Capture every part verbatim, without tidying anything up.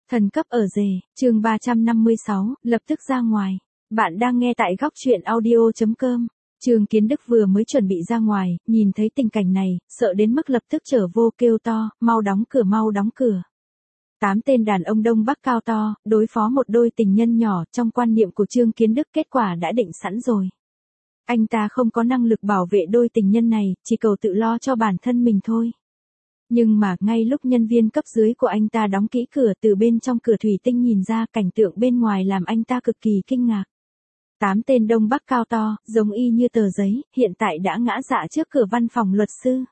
Thần cấp ở rể, chương ba trăm năm mươi sáu, lập tức ra ngoài. Bạn đang nghe tại góc truyện audio.com. Trương Kiến Đức vừa mới chuẩn bị ra ngoài, nhìn thấy tình cảnh này, sợ đến mức lập tức trở vô kêu to, mau đóng cửa mau đóng cửa. Tám tên đàn ông Đông Bắc cao to, đối phó một đôi tình nhân nhỏ, trong quan niệm của Trương Kiến Đức kết quả đã định sẵn rồi. Anh ta không có năng lực bảo vệ đôi tình nhân này, chỉ cầu tự lo cho bản thân mình thôi. Nhưng mà, ngay lúc nhân viên cấp dưới của anh ta đóng kỹ cửa, từ bên trong cửa thủy tinh nhìn ra, cảnh tượng bên ngoài làm anh ta cực kỳ kinh ngạc. Tám tên Đông Bắc cao to, giống y như tờ giấy, hiện tại đã ngã dạ trước cửa văn phòng luật sư.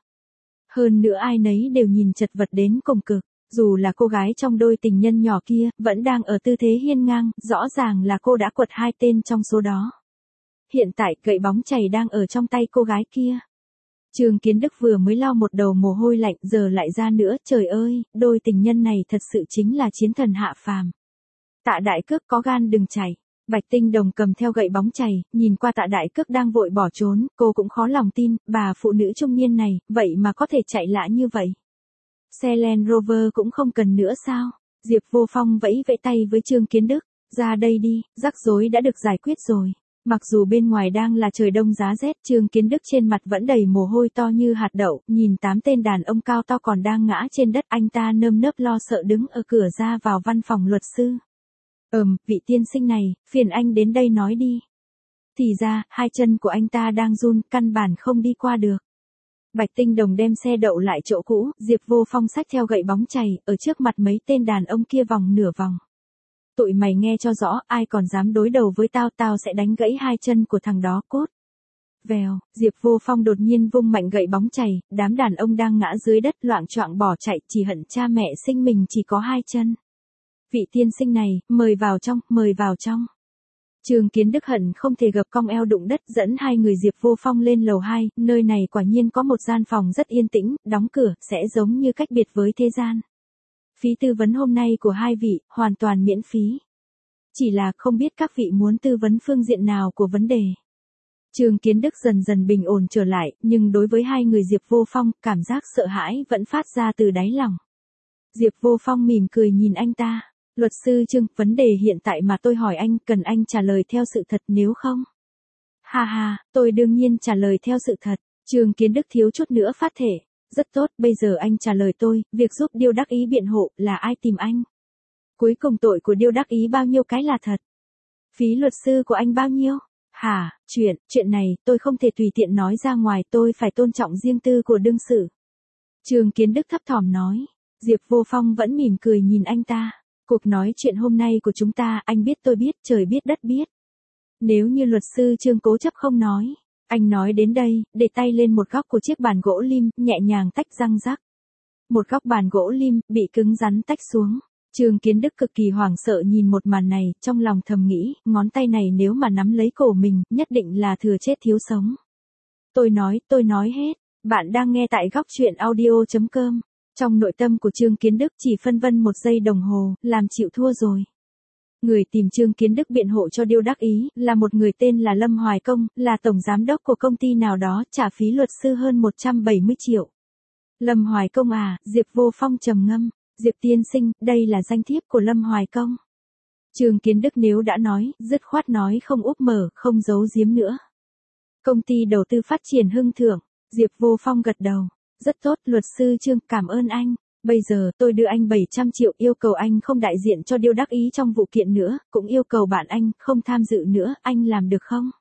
Hơn nữa ai nấy đều nhìn chật vật đến cùng cực, dù là cô gái trong đôi tình nhân nhỏ kia, vẫn đang ở tư thế hiên ngang, rõ ràng là cô đã quật hai tên trong số đó. Hiện tại gậy bóng chày đang ở trong tay cô gái kia. Trương Kiến Đức vừa mới lau một đầu mồ hôi lạnh, giờ lại ra nữa, trời ơi, đôi tình nhân này thật sự chính là chiến thần hạ phàm. Tạ Đại Cước có gan đừng chạy. Bạch Tinh Đồng cầm theo gậy bóng chày, nhìn qua Tạ Đại Cước đang vội bỏ trốn, cô cũng khó lòng tin, bà phụ nữ trung niên này, vậy mà có thể chạy lạ như vậy. Xe Land Rover cũng không cần nữa sao? Diệp Vô Phong vẫy vẫy tay với Trương Kiến Đức, ra đây đi, rắc rối đã được giải quyết rồi. Mặc dù bên ngoài đang là trời đông giá rét, Trương Kiến Đức trên mặt vẫn đầy mồ hôi to như hạt đậu, nhìn tám tên đàn ông cao to còn đang ngã trên đất, anh ta nơm nớp lo sợ đứng ở cửa ra vào văn phòng luật sư. Ừm, vị tiên sinh này, phiền anh đến đây nói đi. Thì ra, hai chân của anh ta đang run, căn bản không đi qua được. Bạch Tinh Đồng đem xe đậu lại chỗ cũ, Diệp Vô Phong xách theo gậy bóng chày, ở trước mặt mấy tên đàn ông kia vòng nửa vòng. Tụi mày nghe cho rõ, ai còn dám đối đầu với tao, tao sẽ đánh gãy hai chân của thằng đó cốt. Vèo, Diệp Vô Phong đột nhiên vung mạnh gậy bóng chày, đám đàn ông đang ngã dưới đất loạng choạng bỏ chạy, chỉ hận cha mẹ sinh mình chỉ có hai chân. Vị tiên sinh này, mời vào trong, mời vào trong. Trương Kiến Đức hận không thể gập cong eo đụng đất, dẫn hai người Diệp Vô Phong lên lầu hai, nơi này quả nhiên có một gian phòng rất yên tĩnh, đóng cửa, sẽ giống như cách biệt với thế gian. Phí tư vấn hôm nay của hai vị, hoàn toàn miễn phí. Chỉ là không biết các vị muốn tư vấn phương diện nào của vấn đề. Trương Kiến Đức dần dần bình ổn trở lại, nhưng đối với hai người Diệp Vô Phong, cảm giác sợ hãi vẫn phát ra từ đáy lòng. Diệp Vô Phong mỉm cười nhìn anh ta. Luật sư Trương, vấn đề hiện tại mà tôi hỏi anh, cần anh trả lời theo sự thật, nếu không? Ha ha, tôi đương nhiên trả lời theo sự thật. Trương Kiến Đức thiếu chút nữa phát thể. Rất tốt, bây giờ anh trả lời tôi, việc giúp Điêu Đắc Ý biện hộ, là ai tìm anh? Cuối cùng tội của Điêu Đắc Ý bao nhiêu cái là thật? Phí luật sư của anh bao nhiêu? Hả, chuyện, chuyện này, tôi không thể tùy tiện nói ra ngoài, tôi phải tôn trọng riêng tư của đương sự. Trương Kiến Đức thấp thỏm nói. Diệp Vô Phong vẫn mỉm cười nhìn anh ta. Cuộc nói chuyện hôm nay của chúng ta, anh biết tôi biết, trời biết đất biết. Nếu như luật sư Trương cố chấp không nói, anh nói đến đây, để tay lên một góc của chiếc bàn gỗ lim, nhẹ nhàng tách răng rắc. Một góc bàn gỗ lim, bị cứng rắn tách xuống. Trương Kiến Đức cực kỳ hoảng sợ nhìn một màn này, trong lòng thầm nghĩ, ngón tay này nếu mà nắm lấy cổ mình, nhất định là thừa chết thiếu sống. Tôi nói, tôi nói hết, bạn đang nghe tại góc truyện audio.com. Trong nội tâm của Trương Kiến Đức chỉ phân vân một giây đồng hồ, làm chịu thua rồi. Người tìm Trương Kiến Đức biện hộ cho Điêu Đắc Ý, là một người tên là Lâm Hoài Công, là tổng giám đốc của công ty nào đó, trả phí luật sư hơn một trăm bảy mươi triệu. Lâm Hoài Công à, Diệp Vô Phong trầm ngâm, Diệp tiên sinh, đây là danh thiếp của Lâm Hoài Công. Trương Kiến Đức nếu đã nói, dứt khoát nói không úp mở, không giấu giếm nữa. Công ty đầu tư phát triển Hưng Thượng, Diệp Vô Phong gật đầu. Rất tốt, luật sư Trương, cảm ơn anh. Bây giờ tôi đưa anh bảy trăm triệu, yêu cầu anh không đại diện cho Điêu Đắc Ý trong vụ kiện nữa, cũng yêu cầu bạn anh không tham dự nữa, anh làm được không?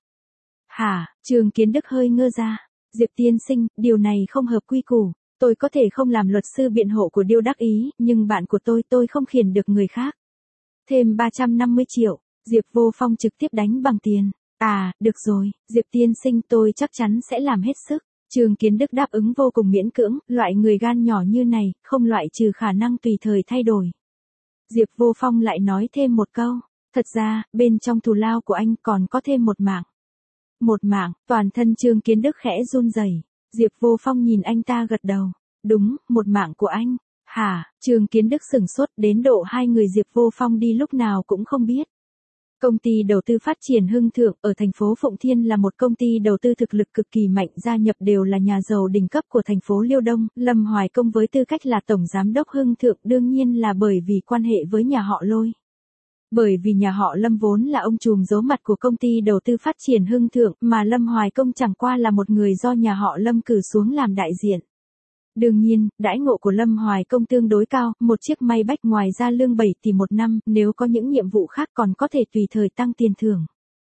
Hả, Trương Kiến Đức hơi ngơ ra. Diệp tiên sinh, điều này không hợp quy củ. Tôi có thể không làm luật sư biện hộ của Điêu Đắc Ý, nhưng bạn của tôi tôi không khiển được người khác. Thêm ba trăm năm mươi triệu, Diệp Vô Phong trực tiếp đánh bằng tiền. À, được rồi, Diệp tiên sinh tôi chắc chắn sẽ làm hết sức. Trương Kiến Đức đáp ứng vô cùng miễn cưỡng, loại người gan nhỏ như này, không loại trừ khả năng tùy thời thay đổi. Diệp Vô Phong lại nói thêm một câu, thật ra, bên trong thù lao của anh còn có thêm một mạng. Một mạng, toàn thân Trương Kiến Đức khẽ run rẩy. Diệp Vô Phong nhìn anh ta gật đầu, đúng, một mạng của anh. Hả, Trương Kiến Đức sửng sốt đến độ hai người Diệp Vô Phong đi lúc nào cũng không biết. Công ty đầu tư phát triển Hưng Thượng ở thành phố Phụng Thiên là một công ty đầu tư thực lực cực kỳ mạnh, gia nhập đều là nhà giàu đỉnh cấp của thành phố Liêu Đông. Lâm Hoài Công với tư cách là tổng giám đốc Hưng Thượng đương nhiên là bởi vì quan hệ với nhà họ Lôi. Bởi vì nhà họ Lâm vốn là ông trùm giấu mặt của công ty đầu tư phát triển Hưng Thượng, mà Lâm Hoài Công chẳng qua là một người do nhà họ Lâm cử xuống làm đại diện. Đương nhiên, đãi ngộ của Lâm Hoài Công tương đối cao, một chiếc may bách ngoài ra lương bảy tỷ một năm, nếu có những nhiệm vụ khác còn có thể tùy thời tăng tiền thưởng.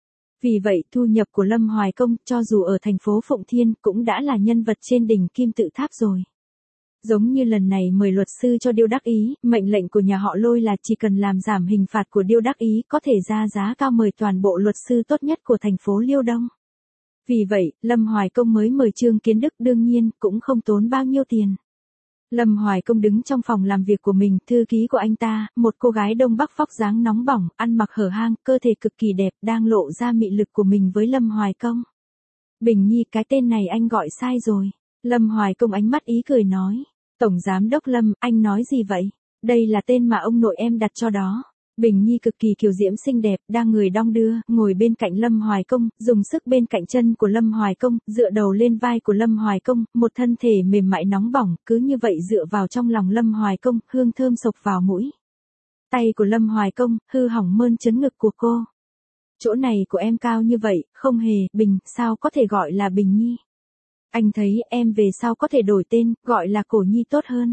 Vì vậy, thu nhập của Lâm Hoài Công, cho dù ở thành phố Phụng Thiên, cũng đã là nhân vật trên đỉnh kim tự tháp rồi. Giống như lần này mời luật sư cho Điêu Đắc Ý, mệnh lệnh của nhà họ Lôi là chỉ cần làm giảm hình phạt của Điêu Đắc Ý có thể ra giá cao mời toàn bộ luật sư tốt nhất của thành phố Liêu Đông. Vì vậy, Lâm Hoài Công mới mời Trương Kiến Đức, đương nhiên, cũng không tốn bao nhiêu tiền. Lâm Hoài Công đứng trong phòng làm việc của mình, thư ký của anh ta, một cô gái Đông Bắc vóc dáng nóng bỏng, ăn mặc hở hang, cơ thể cực kỳ đẹp, đang lộ ra mị lực của mình với Lâm Hoài Công. Bình Nhi, cái tên này anh gọi sai rồi. Lâm Hoài Công ánh mắt ý cười nói. Tổng giám đốc Lâm, anh nói gì vậy? Đây là tên mà ông nội em đặt cho đó. Bình Nhi cực kỳ kiều diễm xinh đẹp, đang người đong đưa, ngồi bên cạnh Lâm Hoài Công, dùng sức bên cạnh chân của Lâm Hoài Công, dựa đầu lên vai của Lâm Hoài Công, một thân thể mềm mại nóng bỏng, cứ như vậy dựa vào trong lòng Lâm Hoài Công, hương thơm sộc vào mũi. Tay của Lâm Hoài Công, hư hỏng mơn trớn ngực của cô. Chỗ này của em cao như vậy, không hề, Bình, sao có thể gọi là Bình Nhi? Anh thấy em về sau có thể đổi tên, gọi là Cổ Nhi tốt hơn.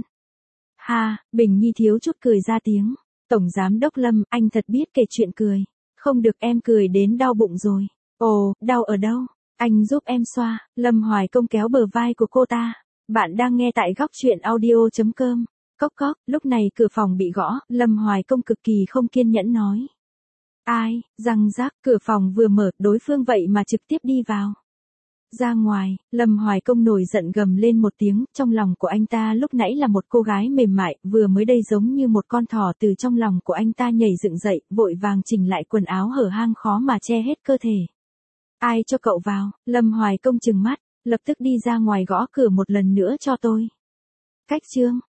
Ha, Bình Nhi thiếu chút cười ra tiếng. Tổng giám đốc Lâm, anh thật biết kể chuyện cười. Không được, em cười đến đau bụng rồi. Ồ, đau ở đâu? Anh giúp em xoa. Lâm Hoài Công kéo bờ vai của cô ta. Bạn đang nghe tại góc truyện audio chấm com. Cốc cốc, lúc này cửa phòng bị gõ, Lâm Hoài Công cực kỳ không kiên nhẫn nói. Ai, răng rác, cửa phòng vừa mở, đối phương vậy mà trực tiếp đi vào. Ra ngoài, Lâm Hoài Công nổi giận gầm lên một tiếng, trong lòng của anh ta lúc nãy là một cô gái mềm mại, vừa mới đây giống như một con thỏ từ trong lòng của anh ta nhảy dựng dậy, vội vàng chỉnh lại quần áo hở hang khó mà che hết cơ thể. Ai cho cậu vào? Lâm Hoài Công trừng mắt, lập tức đi ra ngoài gõ cửa một lần nữa cho tôi. Cách chương.